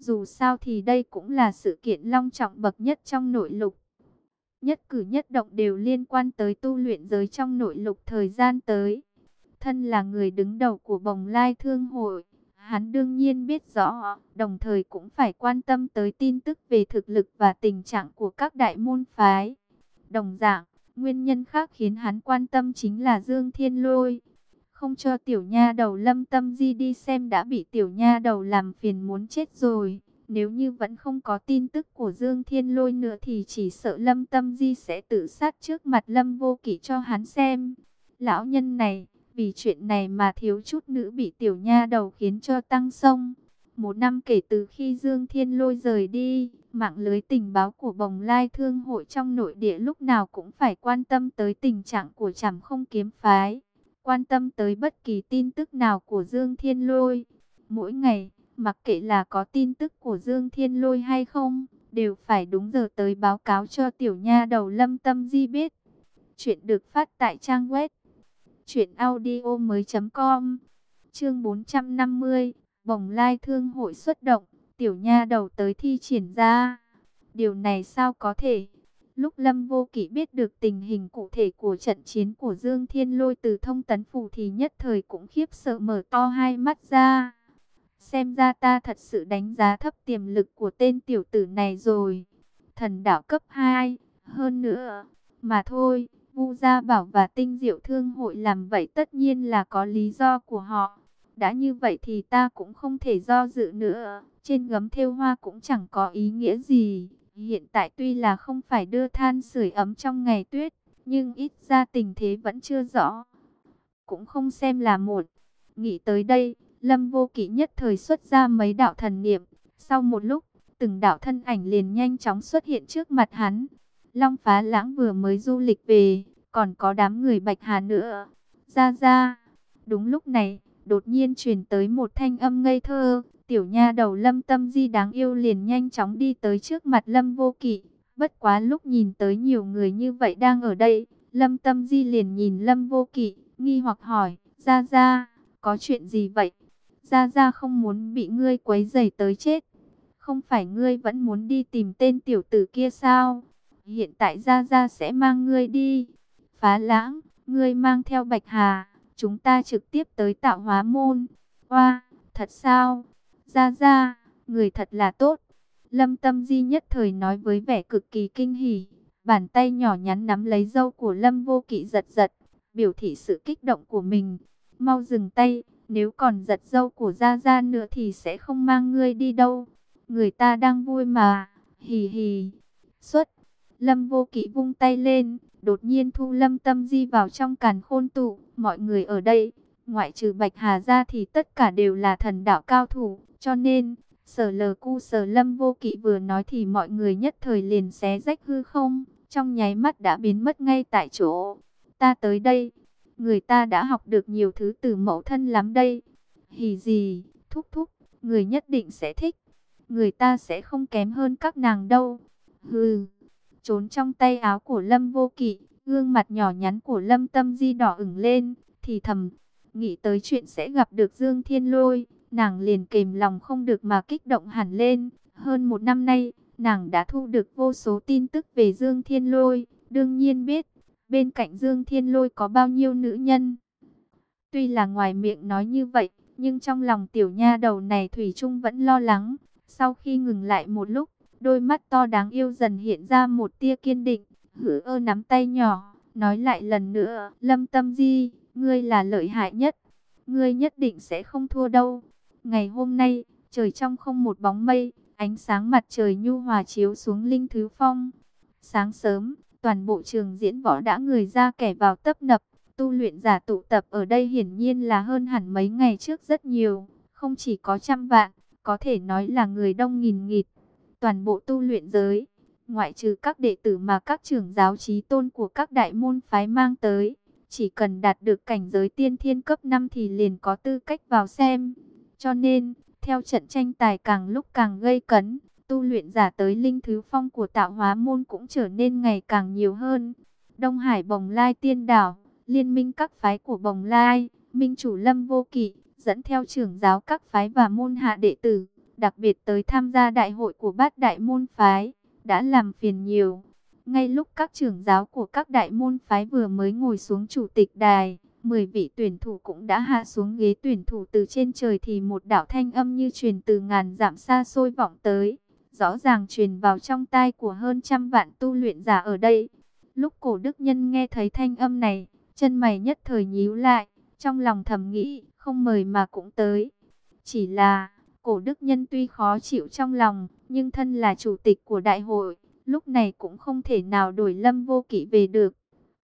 A: Dù sao thì đây cũng là sự kiện long trọng bậc nhất trong nội lục. Nhất cử nhất động đều liên quan tới tu luyện giới trong nội lục thời gian tới. Thân là người đứng đầu của Bồng Lai Thương hội, hắn đương nhiên biết rõ, đồng thời cũng phải quan tâm tới tin tức về thực lực và tình trạng của các đại môn phái. Đồng dạng, nguyên nhân khác khiến hắn quan tâm chính là Dương Thiên Lôi. Không cho tiểu nha đầu Lâm Tâm Di đi xem đã bị tiểu nha đầu làm phiền muốn chết rồi. Nếu như vẫn không có tin tức của Dương Thiên Lôi nữa thì chỉ sợ Lâm Tâm Di sẽ tự sát trước mặt Lâm Vô Kỵ cho hắn xem. Lão nhân này, vì chuyện này mà thiếu chút nữa bị tiểu nha đầu khiến cho tăng sông. Một năm kể từ khi Dương Thiên Lôi rời đi, mạng lưới tình báo của Bồng Lai Thương hội trong nội địa lúc nào cũng phải quan tâm tới tình trạng của Trảm Không kiếm phái. Quan tâm tới bất kỳ tin tức nào của Dương Thiên Lôi. Mỗi ngày, mặc kệ là có tin tức của Dương Thiên Lôi hay không, đều phải đúng giờ tới báo cáo cho tiểu nha đầu Lâm Tâm Di biết. Chuyện được phát tại trang web truyện audio mới chấm com. Chương bốn trăm năm mươi, Bồng Lai Thương hội xuất động, tiểu nha đầu tới thi triển ra. Điều này sao có thể? Lúc Lâm Vô Kỵ biết được tình hình cụ thể của trận chiến của Dương Thiên Lôi từ thông tấn phủ thì nhất thời cũng khiếp sợ mở to hai mắt ra. Xem ra ta thật sự đánh giá thấp tiềm lực của tên tiểu tử này rồi. Thần đạo cấp hai, hơn nữa, mà thôi, Vu Gia Bảo và Tinh Diệu Thương hội làm vậy tất nhiên là có lý do của họ. Đã như vậy thì ta cũng không thể do dự nữa, trên gấm thêu hoa cũng chẳng có ý nghĩa gì. Hiện tại tuy là không phải đưa than sưởi ấm trong ngày tuyết, nhưng ít ra tình thế vẫn chưa rõ. Cũng không xem là một. Nghĩ tới đây, Lâm Vô Kỵ nhất thời xuất ra mấy đạo thần niệm. Sau một lúc, từng đạo thân ảnh liền nhanh chóng xuất hiện trước mặt hắn. Long Phá Lãng vừa mới du lịch về, còn có đám người Bạch Hà nữa. Ra ra, đúng lúc này, đột nhiên truyền tới một thanh âm ngây thơ. Tiểu nha đầu Lâm Tâm Di đáng yêu liền nhanh chóng đi tới trước mặt Lâm Vô Kỵ. Bất quá lúc nhìn tới nhiều người như vậy đang ở đây, Lâm Tâm Di liền nhìn Lâm Vô Kỵ, nghi hoặc hỏi, ra ra, có chuyện gì vậy? Ra ra không muốn bị ngươi quấy rầy tới chết. Không phải ngươi vẫn muốn đi tìm tên tiểu tử kia sao? Hiện tại ra ra sẽ mang ngươi đi. Phá Lãng, ngươi mang theo Bạch Hà, chúng ta trực tiếp tới Tạo Hóa môn. Oa, thật sao? Ra ra, người thật là tốt. Lâm Tâm Di nhất thời nói với vẻ cực kỳ kinh hỉ. Bàn tay nhỏ nhắn nắm lấy râu của Lâm Vô Kỵ giật giật, biểu thị sự kích động của mình. Mau dừng tay, nếu còn giật râu của Gia Gia nữa thì sẽ không mang ngươi đi đâu. Người ta đang vui mà, hì hì. Xuất, Lâm Vô Kỵ vung tay lên, đột nhiên thu Lâm Tâm Di vào trong càn khôn tụ. Mọi người ở đây, ngoại trừ Bạch Hà ra thì tất cả đều là thần đạo cao thủ, cho nên Sở Lờ Cu Sở Lâm Vô Kỵ vừa nói thì mọi người nhất thời liền xé rách hư không, trong nháy mắt đã biến mất ngay tại chỗ. Ta tới đây, người ta đã học được nhiều thứ từ mẫu thân lắm đây. Hì gì, thúc thúc, người nhất định sẽ thích. Người ta sẽ không kém hơn các nàng đâu. Hừ, trốn trong tay áo của Lâm Vô Kỵ, gương mặt nhỏ nhắn của Lâm Tâm Di đỏ ửng lên, thì thầm, nghĩ tới chuyện sẽ gặp được Dương Thiên Lôi. Nàng liền kềm lòng không được mà kích động hẳn lên. Hơn một năm nay, nàng đã thu được vô số tin tức về Dương Thiên Lôi. Đương nhiên biết, bên cạnh Dương Thiên Lôi có bao nhiêu nữ nhân. Tuy là ngoài miệng nói như vậy, nhưng trong lòng tiểu nha đầu này thủy chung vẫn lo lắng. Sau khi ngừng lại một lúc, đôi mắt to đáng yêu dần hiện ra một tia kiên định. Hử ơ nắm tay nhỏ, nói lại lần nữa, Lâm Tâm Di, ngươi là lợi hại nhất. Ngươi nhất định sẽ không thua đâu. Ngày hôm nay, trời trong không một bóng mây, ánh sáng mặt trời nhu hòa chiếu xuống Linh Thứ Phong. Sáng sớm, toàn bộ trường diễn võ đã người ra kẻ vào tấp nập. Tu luyện giả tụ tập ở đây hiển nhiên là hơn hẳn mấy ngày trước rất nhiều. Không chỉ có trăm vạn, có thể nói là người đông nghìn nghịt. Toàn bộ tu luyện giới, ngoại trừ các đệ tử mà các trưởng giáo chí tôn của các đại môn phái mang tới, chỉ cần đạt được cảnh giới tiên thiên cấp năm thì liền có tư cách vào xem. Cho nên, theo trận tranh tài càng lúc càng gây cấn, tu luyện giả tới Linh Thứ Phong của Tạo Hóa môn cũng trở nên ngày càng nhiều hơn. Đông Hải Bồng Lai Tiên Đảo, liên minh các phái của Bồng Lai, minh chủ Lâm Vô Kỵ dẫn theo trưởng giáo các phái và môn hạ đệ tử, đặc biệt tới tham gia đại hội của bát đại môn phái, đã làm phiền nhiều. Ngay lúc các trưởng giáo của các đại môn phái vừa mới ngồi xuống chủ tịch đài, mười vị tuyển thủ cũng đã hạ xuống ghế tuyển thủ từ trên trời thì một đạo thanh âm như truyền từ ngàn dặm xa xôi vọng tới, rõ ràng truyền vào trong tai của hơn trăm vạn tu luyện giả ở đây. Lúc Cổ Đức Nhân nghe thấy thanh âm này, chân mày nhất thời nhíu lại, trong lòng thầm nghĩ, không mời mà cũng tới. Chỉ là, Cổ Đức Nhân tuy khó chịu trong lòng, nhưng thân là chủ tịch của đại hội, lúc này cũng không thể nào đổi Lâm Vô Kỵ về được.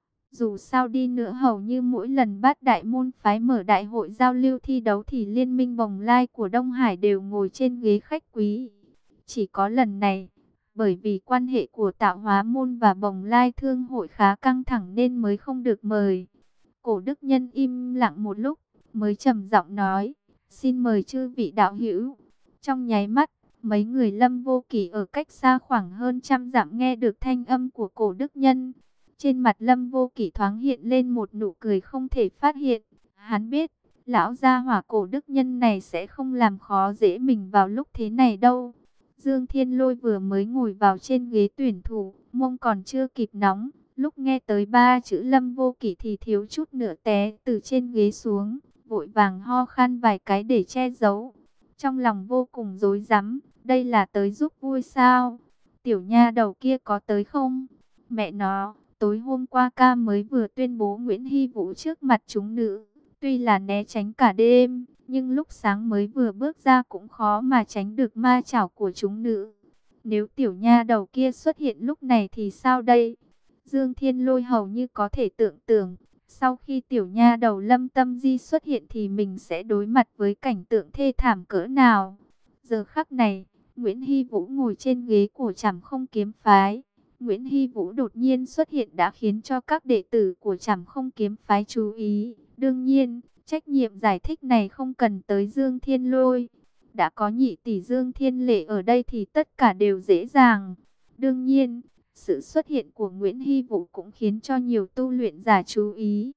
A: Dù sao đi nữa hầu như mỗi lần bát đại môn phái mở đại hội giao lưu thi đấu thì liên minh Bồng Lai của Đông Hải đều ngồi trên ghế khách quý. Chỉ có lần này, bởi vì quan hệ của Tạo Hóa Môn và Bồng Lai Thương hội khá căng thẳng nên mới không được mời. Cổ Đức Nhân im lặng một lúc, mới trầm giọng nói, xin mời chư vị đạo hữu. Trong nháy mắt, mấy người Lâm Vô Kỵ ở cách xa khoảng hơn trăm dặm nghe được thanh âm của Cổ Đức Nhân. Trên mặt Lâm Vô Kỵ thoáng hiện lên một nụ cười không thể phát hiện. Hắn biết, lão gia hỏa Cổ Đức Nhân này sẽ không làm khó dễ mình vào lúc thế này đâu. Dương Thiên Lôi vừa mới ngồi vào trên ghế tuyển thủ, mông còn chưa kịp nóng. Lúc nghe tới ba chữ Lâm Vô Kỵ thì thiếu chút nữa té từ trên ghế xuống, vội vàng ho khan vài cái để che giấu. Trong lòng vô cùng rối rắm, đây là tới giúp vui sao? Tiểu nha đầu kia có tới không? Mẹ nó, tối hôm qua ca mới vừa tuyên bố Nguyễn Hy Vũ trước mặt chúng nữ. Tuy là né tránh cả đêm, nhưng lúc sáng mới vừa bước ra cũng khó mà tránh được ma chảo của chúng nữ. Nếu tiểu nha đầu kia xuất hiện lúc này thì sao đây? Dương Thiên Lôi hầu như có thể tưởng tượng, sau khi tiểu nha đầu Lâm Tâm Di xuất hiện thì mình sẽ đối mặt với cảnh tượng thê thảm cỡ nào. Giờ khắc này, Nguyễn Hy Vũ ngồi trên ghế của Trảm Không Kiếm Phái. Nguyễn Hy Vũ đột nhiên xuất hiện đã khiến cho các đệ tử của Trảm Không Kiếm Phái chú ý. Đương nhiên, trách nhiệm giải thích này không cần tới Dương Thiên Lôi. Đã có nhị tỷ Dương Thiên Lệ ở đây thì tất cả đều dễ dàng. Đương nhiên, sự xuất hiện của Nguyễn Hy Vũ cũng khiến cho nhiều tu luyện giả chú ý.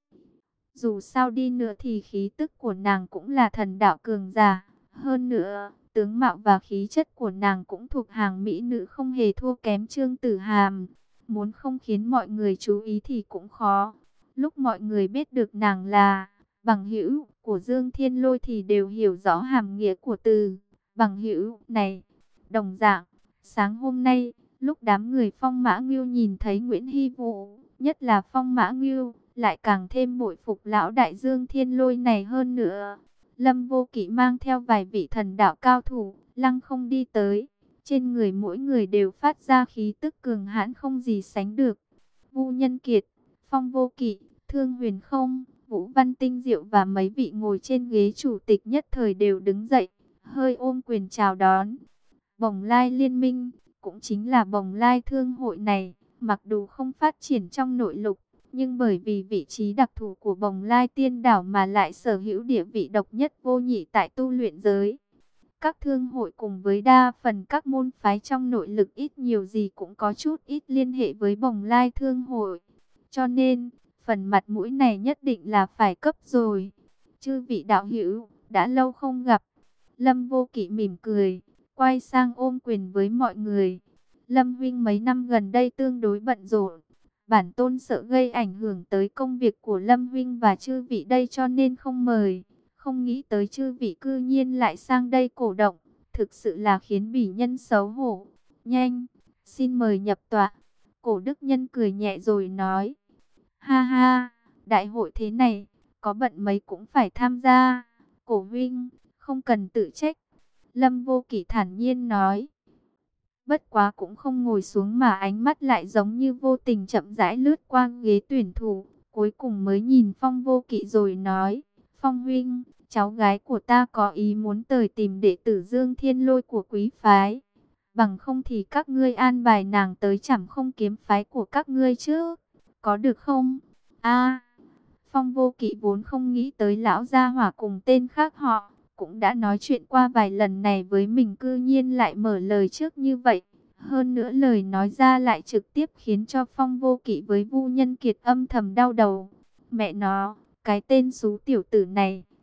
A: Dù sao đi nữa thì khí tức của nàng cũng là thần đạo cường giả. Hơn nữa, tướng mạo và khí chất của nàng cũng thuộc hàng mỹ nữ không hề thua kém Trương Tử Hàm. Muốn không khiến mọi người chú ý thì cũng khó. Lúc mọi người biết được nàng là bằng hữu của Dương Thiên Lôi thì đều hiểu rõ hàm nghĩa của từ bằng hữu này. Đồng dạng, sáng hôm nay, lúc đám người Phong Mã Ngưu nhìn thấy Nguyễn Hy Vũ, nhất là Phong Mã Ngưu, lại càng thêm bội phục lão đại Dương Thiên Lôi này hơn nữa. Lâm Vô Kỵ mang theo vài vị thần đạo cao thủ, lăng không đi tới. Trên người mỗi người đều phát ra khí tức cường hãn không gì sánh được. Vu Nhân Kiệt, Phong Vô Kỵ, Thương Huyền Không, Vũ Văn Tinh Diệu và mấy vị ngồi trên ghế chủ tịch nhất thời đều đứng dậy, hơi ôm quyền chào đón. Bồng Lai Liên minh, cũng chính là Bồng Lai Thương hội này, mặc dù không phát triển trong nội lục, nhưng bởi vì vị trí đặc thù của Bồng Lai Tiên Đảo mà lại sở hữu địa vị độc nhất vô nhị tại tu luyện giới. Các thương hội cùng với đa phần các môn phái trong nội lực ít nhiều gì cũng có chút ít liên hệ với Bồng Lai Thương hội. Cho nên, phần mặt mũi này nhất định là phải cấp rồi. Chư vị đạo hữu, đã lâu không gặp. Lâm Vô Kỵ mỉm cười, quay sang ôm quyền với mọi người. Lâm huynh mấy năm gần đây tương đối bận rộn. Bản tôn sợ gây ảnh hưởng tới công việc của Lâm huynh và chư vị đây cho nên không mời. Không nghĩ tới chư vị cư nhiên lại sang đây cổ động. Thực sự là khiến bỉ nhân xấu hổ. Nhanh, xin mời nhập tọa. Cổ Đức Nhân cười nhẹ rồi nói. Ha ha, đại hội thế này, có bận mấy cũng phải tham gia. Cổ huynh, không cần tự trách. Lâm Vô Kỵ thản nhiên nói. Bất quá cũng không ngồi xuống mà ánh mắt lại giống như vô tình chậm rãi lướt qua ghế tuyển thủ. Cuối cùng mới nhìn Phong Vô Kỵ rồi nói. Phong huynh, cháu gái của ta có ý muốn tới tìm đệ tử Dương Thiên Lôi của quý phái. Bằng không thì các ngươi an bài nàng tới Trảm Không Kiếm phái của các ngươi chứ. Có được không? A, Phong Vô Kỵ vốn không nghĩ tới lão gia hỏa cùng tên khác họ. Cũng đã nói chuyện qua vài lần này với mình cư nhiên lại mở lời trước như vậy. Hơn nữa lời nói ra lại trực tiếp khiến cho Phong Vô Kỵ với Vu Nhân Kiệt âm thầm đau đầu. Mẹ nó, cái tên xú tiểu tử này,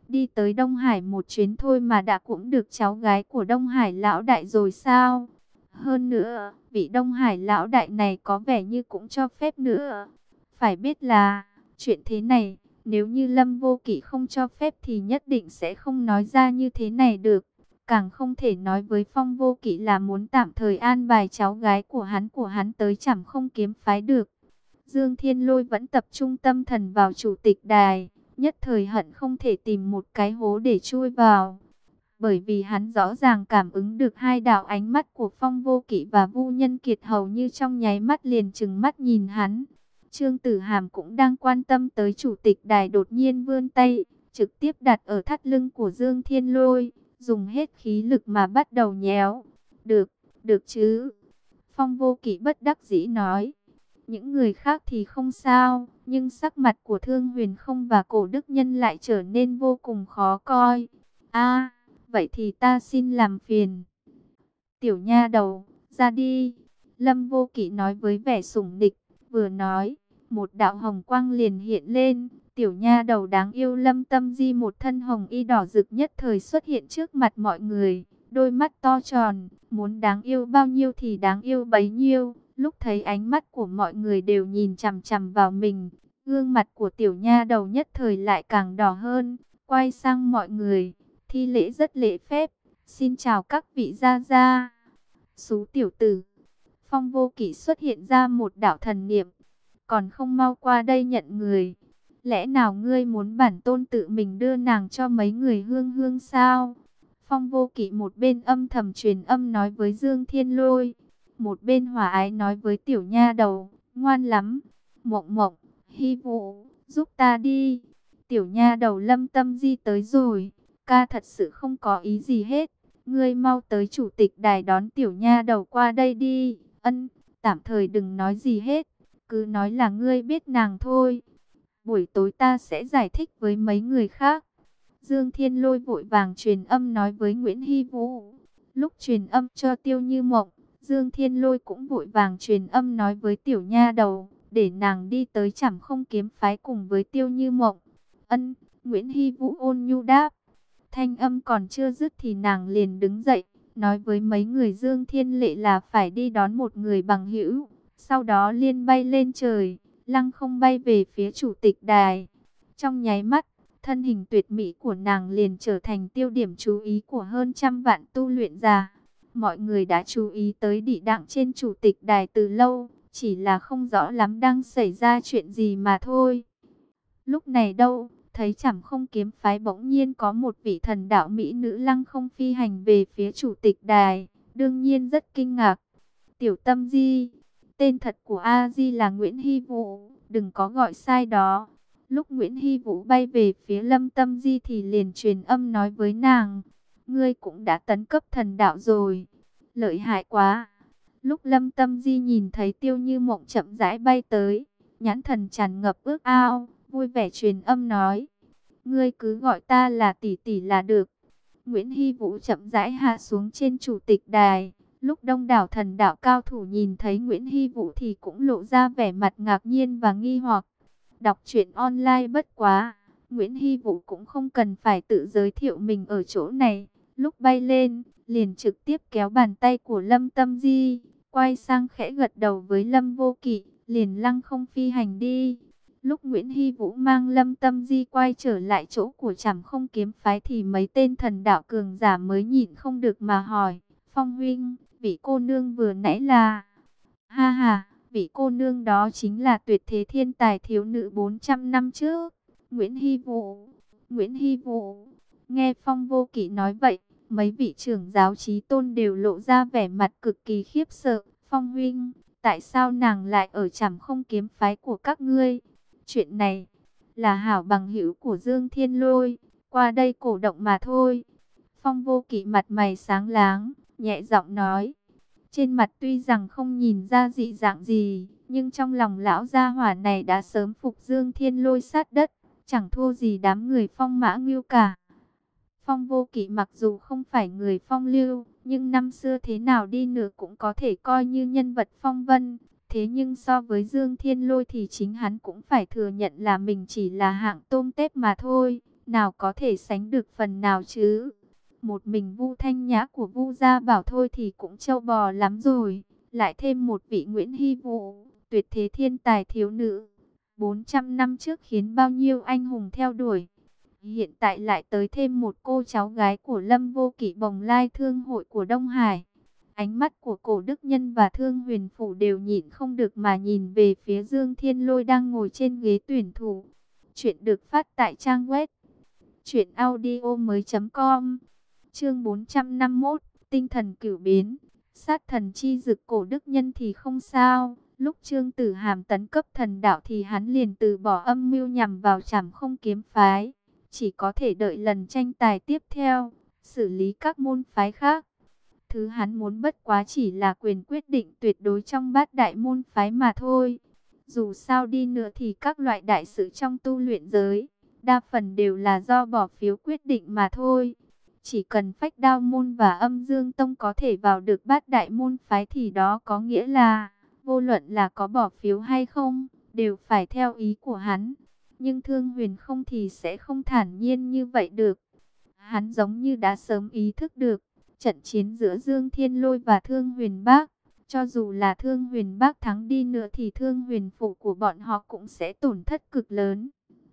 A: Đi tới Đông Hải một chuyến thôi mà đã cũng được cháu gái của Đông Hải lão đại rồi sao? Hơn nữa, vị Đông Hải lão đại này có vẻ như cũng cho phép nữa. Phải biết là, chuyện thế này, nếu như Lâm Vô Kỵ không cho phép thì nhất định sẽ không nói ra như thế này được. Càng không thể nói với Phong Vô Kỵ là muốn tạm thời an bài cháu gái của hắn của hắn tới Trảm Không Kiếm phái được. Dương Thiên Lôi vẫn tập trung tâm thần vào chủ tịch đài, nhất thời hận không thể tìm một cái hố để chui vào. Bởi vì hắn rõ ràng cảm ứng được hai đạo ánh mắt của Phong Vô Kỵ và Vu Nhân Kiệt hầu như trong nháy mắt liền trừng mắt nhìn hắn. Trương Tử Hàm cũng đang quan tâm tới chủ tịch đài, đột nhiên vươn tay, trực tiếp đặt ở thắt lưng của Dương Thiên Lôi, dùng hết khí lực mà bắt đầu nhéo. Được, được chứ. Phong Vô Kỵ bất đắc dĩ nói. Những người khác thì không sao, nhưng sắc mặt của Thương Huyền Không và Cổ Đức Nhân lại trở nên vô cùng khó coi. A, vậy thì ta xin làm phiền. Tiểu nha đầu, ra đi. Lâm Vô Kỵ nói với vẻ sủng nịch, vừa nói, một đạo hồng quang liền hiện lên. Tiểu nha đầu đáng yêu Lâm Tâm Di một thân hồng y đỏ rực nhất thời xuất hiện trước mặt mọi người. Đôi mắt to tròn, muốn đáng yêu bao nhiêu thì đáng yêu bấy nhiêu. Lúc thấy ánh mắt của mọi người đều nhìn chằm chằm vào mình, gương mặt của tiểu nha đầu nhất thời lại càng đỏ hơn. Quay sang mọi người, thi lễ rất lễ phép. Xin chào các vị gia gia. Xú tiểu tử. Phong Vô Kỵ xuất hiện ra một đạo thần niệm. Còn không mau qua đây nhận người. Lẽ nào ngươi muốn bản tôn tự mình đưa nàng cho mấy người hương hương sao? Phong Vô Kỵ một bên âm thầm truyền âm nói với Dương Thiên Lôi, một bên hòa ái nói với tiểu nha đầu, ngoan lắm. Mộng Mộng, Hy Vũ, giúp ta đi. Tiểu nha đầu Lâm Tâm Di tới rồi, ca thật sự không có ý gì hết. Ngươi mau tới chủ tịch đài đón tiểu nha đầu qua đây đi. Ân, tạm thời đừng nói gì hết, cứ nói là ngươi biết nàng thôi. Buổi tối ta sẽ giải thích với mấy người khác. Dương Thiên Lôi vội vàng truyền âm nói với Nguyễn Hy Vũ. Lúc truyền âm cho Tiêu Như Mộng, Dương Thiên Lôi cũng vội vàng truyền âm nói với tiểu nha đầu, để nàng đi tới Trảm Không Kiếm phái cùng với Tiêu Như Mộng. Ân, Nguyễn Hy Vũ ôn nhu đáp. Thanh âm còn chưa dứt thì nàng liền đứng dậy, nói với mấy người Dương Thiên Lệ là phải đi đón một người bằng hữu. Sau đó liên bay lên trời, lăng không bay về phía chủ tịch đài. Trong nháy mắt, thân hình tuyệt mỹ của nàng liền trở thành tiêu điểm chú ý của hơn trăm vạn tu luyện giả. Mọi người đã chú ý tới địa đạng trên chủ tịch đài từ lâu, chỉ là không rõ lắm đang xảy ra chuyện gì mà thôi. Lúc này đâu, thấy Trảm Không Kiếm phái bỗng nhiên có một vị thần đạo mỹ nữ lăng không phi hành về phía chủ tịch đài, đương nhiên rất kinh ngạc. Tiểu Tâm Di, tên thật của A Di là Nguyễn Hy Vũ, đừng có gọi sai đó. Lúc Nguyễn Hy Vũ bay về phía Lâm Tâm Di thì liền truyền âm nói với nàng, ngươi cũng đã tấn cấp thần đạo rồi, lợi hại quá. Lúc Lâm Tâm Di nhìn thấy Tiêu Như Mộng chậm rãi bay tới, nhãn thần tràn ngập ước ao, vui vẻ truyền âm nói, ngươi cứ gọi ta là tỷ tỷ là được. Nguyễn Hy Vũ chậm rãi hạ xuống trên chủ tịch đài. Lúc đông đảo thần đạo cao thủ nhìn thấy Nguyễn Hy Vũ thì cũng lộ ra vẻ mặt ngạc nhiên và nghi hoặc. Đọc truyện online bất quá, Nguyễn Hy Vũ cũng không cần phải tự giới thiệu mình ở chỗ này. Lúc bay lên, liền trực tiếp kéo bàn tay của Lâm Tâm Di, quay sang khẽ gật đầu với Lâm Vô Kỵ, liền lăng không phi hành đi. Lúc Nguyễn Hy Vũ mang Lâm Tâm Di quay trở lại chỗ của Trảm Không Kiếm phái thì mấy tên thần đạo cường giả mới nhịn không được mà hỏi, Phong huynh, vị cô nương vừa nãy là... Ha ha, vị cô nương đó chính là tuyệt thế thiên tài thiếu nữ bốn trăm năm trước, Nguyễn Hy Vũ. Nguyễn Hy Vũ, nghe Phong Vô Kỵ nói vậy, mấy vị trưởng giáo chí tôn đều lộ ra vẻ mặt cực kỳ khiếp sợ. Phong huynh, tại sao nàng lại ở Trảm Không Kiếm phái của các ngươi? Chuyện này là hảo bằng hữu của Dương Thiên Lôi, qua đây cổ động mà thôi. Phong Vô Kỵ mặt mày sáng láng, nhẹ giọng nói. Trên mặt tuy rằng không nhìn ra dị dạng gì, nhưng trong lòng lão gia hỏa này đã sớm phục Dương Thiên Lôi sát đất, chẳng thua gì đám người Phong Mã Ngưu cả. Phong Vô Kỵ mặc dù không phải người phong lưu, nhưng năm xưa thế nào đi nữa cũng có thể coi như nhân vật phong vân. Thế nhưng so với Dương Thiên Lôi thì chính hắn cũng phải thừa nhận là mình chỉ là hạng tôm tép mà thôi. nào có thể sánh được phần nào chứ. Một mình Vu Thanh Nhã của Vu Gia Bảo thôi thì cũng trâu bò lắm rồi, lại thêm một vị Nguyễn Hy Vũ, tuyệt thế thiên tài thiếu nữ, bốn trăm năm trước khiến bao nhiêu anh hùng theo đuổi. Hiện tại lại tới thêm một cô cháu gái của Lâm Vô Kỵ, bồng lai thương hội của Đông Hải. Ánh mắt của Cổ Đức Nhân và Thương Huyền Phủ đều nhịn không được mà nhìn về phía Dương Thiên Lôi đang ngồi trên ghế tuyển thủ. Chuyện được phát tại trang web truyện audio mới chấm com. Chương bốn trăm năm mươi mốt, tinh thần cửu biến. Sát thần chi dực Cổ Đức Nhân thì không sao. Lúc Trương Tử Hàm tấn cấp thần đạo thì hắn liền từ bỏ âm mưu nhằm vào Trảm Không kiếm phái. Chỉ có thể đợi lần tranh tài tiếp theo, xử lý các môn phái khác. Thứ hắn muốn bất quá chỉ là quyền quyết định tuyệt đối trong bát đại môn phái mà thôi. Dù sao đi nữa thì các loại đại sự trong tu luyện giới, đa phần đều là do bỏ phiếu quyết định mà thôi. Chỉ cần Phách Đao môn và Âm Dương tông có thể vào được bát đại môn phái thì đó có nghĩa là, vô luận là có bỏ phiếu hay không, đều phải theo ý của hắn. Nhưng Thương Huyền không thì sẽ không thản nhiên như vậy được. Hắn giống như đã sớm ý thức được, trận chiến giữa Dương Thiên Lôi và Thương Huyền Bác, cho dù là Thương Huyền Bác thắng đi nữa thì Thương Huyền Phủ của bọn họ cũng sẽ tổn thất cực lớn.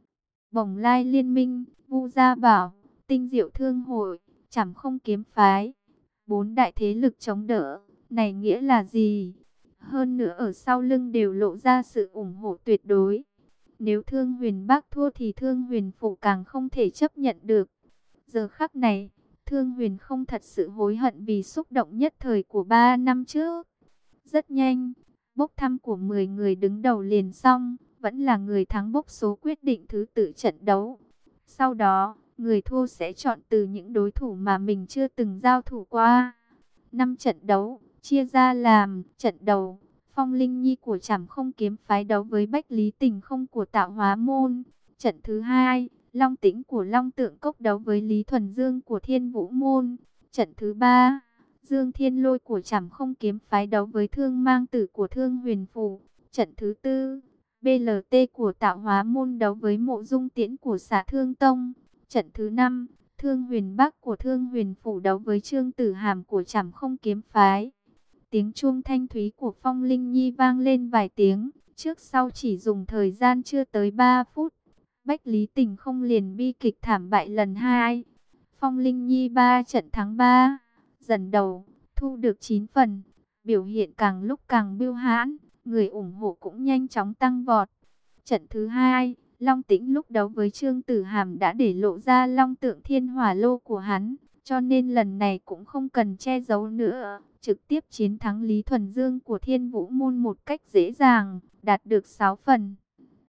A: Bồng Lai Liên Minh, Vu Gia Bảo, Tinh Diệu Thương Hội, Trảm Không kiếm phái, bốn đại thế lực chống đỡ, này nghĩa là gì? Hơn nữa ở sau lưng đều lộ ra sự ủng hộ tuyệt đối. Nếu Thương Huyền Bác thua thì Thương Huyền Phủ càng không thể chấp nhận được. Giờ khắc này, Thương Huyền không thật sự hối hận vì xúc động nhất thời của ba năm trước. Rất nhanh, bốc thăm của mười người đứng đầu liền xong, vẫn là người thắng bốc số quyết định thứ tự trận đấu. Sau đó, người thua sẽ chọn từ những đối thủ mà mình chưa từng giao thủ qua. Năm trận đấu, chia ra làm trận đầu. Phong Linh Nhi của Trảm Không kiếm phái đấu với Bách Lý Tình Không của Tạo Hóa môn. Trận thứ hai, Long Tĩnh của Long Tượng Cốc đấu với Lý Thuần Dương của Thiên Vũ môn. Trận thứ ba, Dương Thiên Lôi của Trảm Không kiếm phái đấu với Thương Mang Tử của Thương Huyền Phủ. Trận thứ tư, bê lờ tê của Tạo Hóa môn đấu với Mộ Dung Tiễn của Xạ Thương Tông. Trận thứ năm, Thương Huyền Bắc của Thương Huyền Phủ đấu với Trương Tử Hàm của Trảm Không kiếm phái. Tiếng chuông thanh thúy của Phong Linh Nhi vang lên vài tiếng, trước sau chỉ dùng thời gian chưa tới ba phút. Bách Lý Tình Không liền bi kịch thảm bại lần hai. Phong Linh Nhi ba trận thắng ba, dần đầu, thu được chín phần. Biểu hiện càng lúc càng bưu hãn, người ủng hộ cũng nhanh chóng tăng vọt. Trận thứ hai, Long Tĩnh lúc đấu với Trương Tử Hàm đã để lộ ra Long Tượng Thiên Hỏa Lô của hắn, cho nên lần này cũng không cần che giấu nữa, trực tiếp chiến thắng Lý Thuần Dương của Thiên Vũ môn một cách dễ dàng, đạt được sáu phần.